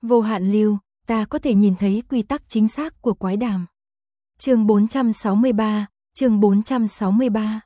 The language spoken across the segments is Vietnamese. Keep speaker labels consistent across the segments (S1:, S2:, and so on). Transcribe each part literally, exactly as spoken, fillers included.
S1: Vô hạn lưu, ta có thể nhìn thấy quy tắc chính xác của quái đàm. Chương bốn trăm sáu mươi ba, chương bốn trăm sáu mươi ba.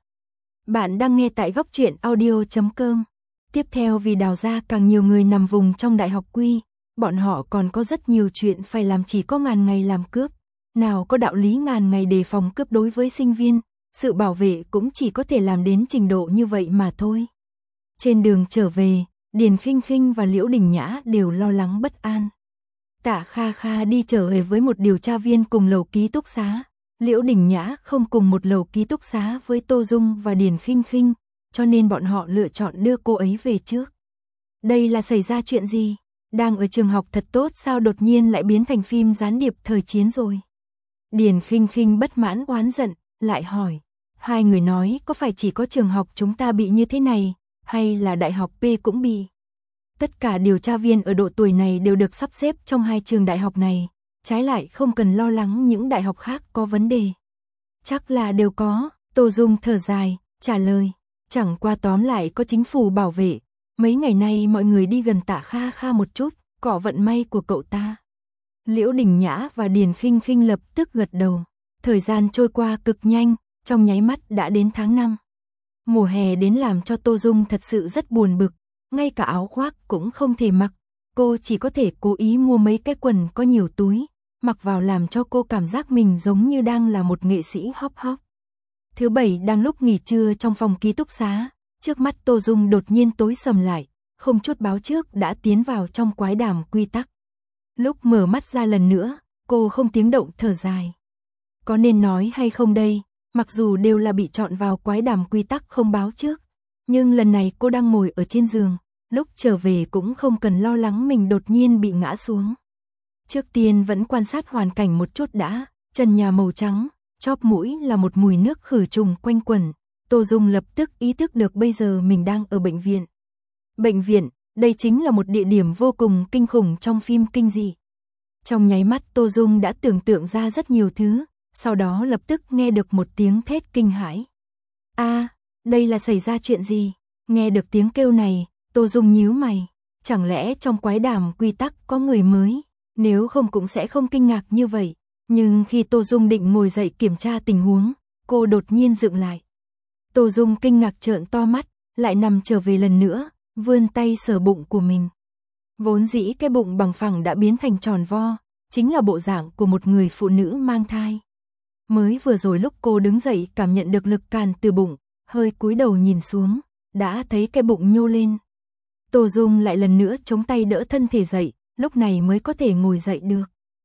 S1: Bạn đang nghe tại góc truyện audio chấm com. Tiếp theo, vì đào ra càng nhiều người nằm vùng trong đại học quy, bọn họ còn có rất nhiều chuyện phải làm, chỉ có ngàn ngày làm cướp. Nào có đạo lý ngàn ngày đề phòng cướp đối với sinh viên, sự bảo vệ cũng chỉ có thể làm đến trình độ như vậy mà thôi. Trên đường trở về, Điền Khinh Khinh và Liễu Đình Nhã đều lo lắng bất an. Tạ Kha Kha đi trở về với một điều tra viên cùng lầu ký túc xá. Liễu Đình Nhã không cùng một lầu ký túc xá với Tô Dung và Điền Khinh Khinh, cho nên bọn họ lựa chọn đưa cô ấy về trước. Đây là xảy ra chuyện gì? Đang ở trường học thật tốt sao đột nhiên lại biến thành phim gián điệp thời chiến rồi? Điền Khinh Khinh bất mãn oán giận, lại hỏi. Hai người nói có phải chỉ có trường học chúng ta bị như thế này, hay là đại học P cũng bị? Tất cả điều tra viên ở độ tuổi này đều được sắp xếp trong hai trường đại học này, trái lại không cần lo lắng những đại học khác có vấn đề. Chắc là đều có, Tô Dung thở dài, trả lời. Chẳng qua tóm lại có chính phủ bảo vệ, mấy ngày nay mọi người đi gần Tạ Kha Kha một chút, cọ vận may của cậu ta. Liễu Đình Nhã và Điền Khinh Khinh lập tức gật đầu. Thời gian trôi qua cực nhanh, trong nháy mắt đã đến tháng năm. Mùa hè đến làm cho Tô Dung thật sự rất buồn bực, ngay cả áo khoác cũng không thể mặc. Cô chỉ có thể cố ý mua mấy cái quần có nhiều túi, mặc vào làm cho cô cảm giác mình giống như đang là một nghệ sĩ hop hop. Thứ bảy đang lúc nghỉ trưa trong phòng ký túc xá, trước mắt Tô Dung đột nhiên tối sầm lại, không chút báo trước đã tiến vào trong quái đàm quy tắc. Lúc mở mắt ra lần nữa, cô không tiếng động thở dài. Có nên nói hay không đây, mặc dù đều là bị chọn vào quái đàm quy tắc không báo trước, nhưng lần này cô đang ngồi ở trên giường, lúc trở về cũng không cần lo lắng mình đột nhiên bị ngã xuống. Trước tiên vẫn quan sát hoàn cảnh một chút đã, trần nhà màu trắng, chóp mũi là một mùi nước khử trùng quanh quẩn. Tô Dung lập tức ý thức được bây giờ mình đang ở bệnh viện. Bệnh viện, đây chính là một địa điểm vô cùng kinh khủng trong phim kinh dị. Trong nháy mắt Tô Dung đã tưởng tượng ra rất nhiều thứ, sau đó lập tức nghe được một tiếng thét kinh hãi. A, à, đây là xảy ra chuyện gì? Nghe được tiếng kêu này, Tô Dung nhíu mày. Chẳng lẽ trong quái đàm quy tắc có người mới? Nếu không cũng sẽ không kinh ngạc như vậy. Nhưng khi Tô Dung định ngồi dậy kiểm tra tình huống, cô đột nhiên dựng lại. Tô Dung kinh ngạc trợn to mắt, lại nằm trở về lần nữa, vươn tay sờ bụng của mình. Vốn dĩ cái bụng bằng phẳng đã biến thành tròn vo, chính là bộ dạng của một người phụ nữ mang thai. Mới vừa rồi lúc cô đứng dậy cảm nhận được lực càn từ bụng, hơi cúi đầu nhìn xuống, đã thấy cái bụng nhô lên. Tô Dung lại lần nữa chống tay đỡ thân thể dậy, lúc này mới có thể ngồi dậy được.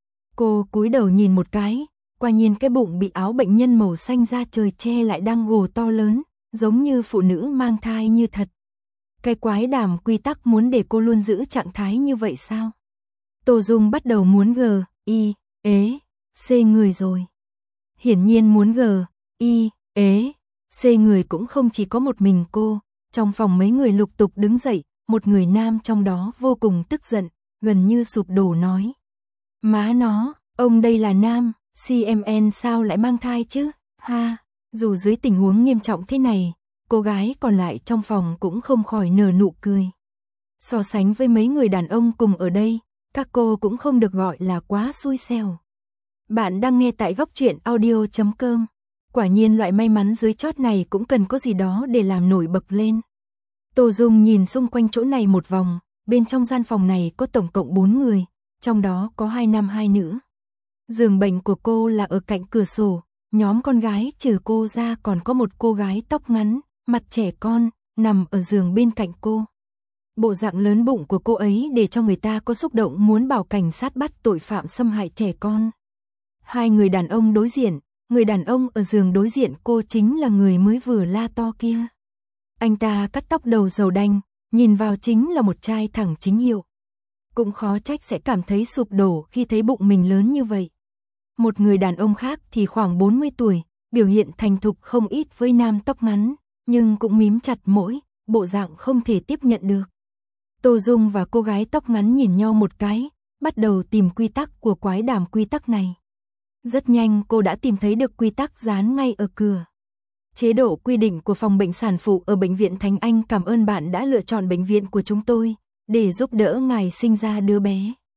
S1: Cô cúi đầu nhìn một cái, quả nhiên cái bụng bị áo bệnh nhân màu xanh da trời che lại đang gồ to lớn, giống như phụ nữ mang thai như thật. Cái quái đàm quy tắc muốn để cô luôn giữ trạng thái như vậy sao? Tô Dung bắt đầu muốn gờ, y, ế, xê người rồi. Hiển nhiên muốn gờ, y, ế, xê người cũng không chỉ có một mình cô, trong phòng mấy người lục tục đứng dậy, một người nam trong đó vô cùng tức giận, gần như sụp đổ nói. Má nó, ông đây là nam, xê em en sao lại mang thai chứ, ha, dù dưới tình huống nghiêm trọng thế này, cô gái còn lại trong phòng cũng không khỏi nở nụ cười. So sánh với mấy người đàn ông cùng ở đây, các cô cũng không được gọi là quá xui xẻo. Bạn đang nghe tại góc truyện audio chấm com. Quả nhiên loại may mắn dưới chót này cũng cần có gì đó để làm nổi bật lên. Tô Dung nhìn xung quanh chỗ này một vòng, bên trong gian phòng này có tổng cộng bốn người, trong đó có hai nam hai nữ. Giường bệnh của cô là ở cạnh cửa sổ, nhóm con gái trừ cô ra còn có một cô gái tóc ngắn, mặt trẻ con, nằm ở giường bên cạnh cô. Bộ dạng lớn bụng của cô ấy để cho người ta có xúc động muốn bảo cảnh sát bắt tội phạm xâm hại trẻ con. Hai người đàn ông đối diện, người đàn ông ở giường đối diện cô chính là người mới vừa la to kia. Anh ta cắt tóc đầu dầu đanh, nhìn vào chính là một trai thẳng chính hiệu. Cũng khó trách sẽ cảm thấy sụp đổ khi thấy bụng mình lớn như vậy. Một người đàn ông khác thì khoảng bốn mươi tuổi, biểu hiện thành thục không ít với nam tóc ngắn, nhưng cũng mím chặt mũi, bộ dạng không thể tiếp nhận được. Tô Dung và cô gái tóc ngắn nhìn nhau một cái, bắt đầu tìm quy tắc của quái đàm quy tắc này. Rất nhanh cô đã tìm thấy được quy tắc dán ngay ở cửa. Chế độ quy định của phòng bệnh sản phụ ở Bệnh viện Thánh Anh, cảm ơn bạn đã lựa chọn bệnh viện của chúng tôi, để giúp đỡ ngài sinh ra đứa bé.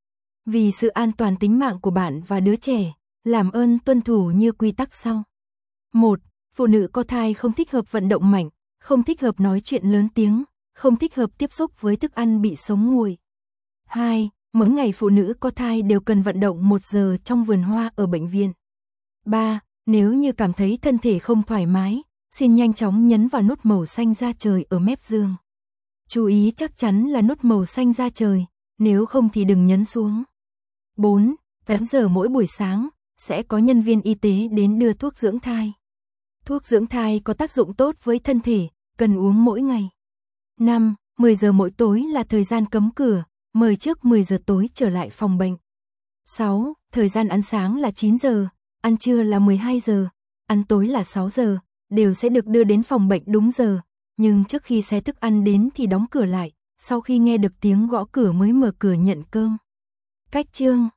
S1: Vì sự an toàn tính mạng của bạn và đứa trẻ, làm ơn tuân thủ như quy tắc sau. một. Phụ nữ có thai không thích hợp vận động mạnh, không thích hợp nói chuyện lớn tiếng, không thích hợp tiếp xúc với thức ăn bị sống nguội. hai. Mỗi ngày phụ nữ có thai đều cần vận động một giờ trong vườn hoa ở bệnh viện. ba. Nếu như cảm thấy thân thể không thoải mái, xin nhanh chóng nhấn vào nút màu xanh da trời ở mép giường. Chú ý chắc chắn là nút màu xanh da trời, nếu không thì đừng nhấn xuống. bốn. tám giờ mỗi buổi sáng, sẽ có nhân viên y tế đến đưa thuốc dưỡng thai. Thuốc dưỡng thai có tác dụng tốt với thân thể, cần uống mỗi ngày. năm. mười giờ mỗi tối là thời gian cấm cửa, mời trước mười giờ tối trở lại phòng bệnh. sáu. Thời gian ăn sáng là chín giờ, ăn trưa là mười hai giờ, ăn tối là sáu giờ, đều sẽ được đưa đến phòng bệnh đúng giờ, nhưng trước khi xe thức ăn đến thì đóng cửa lại, sau khi nghe được tiếng gõ cửa mới mở cửa nhận cơm. Cách chương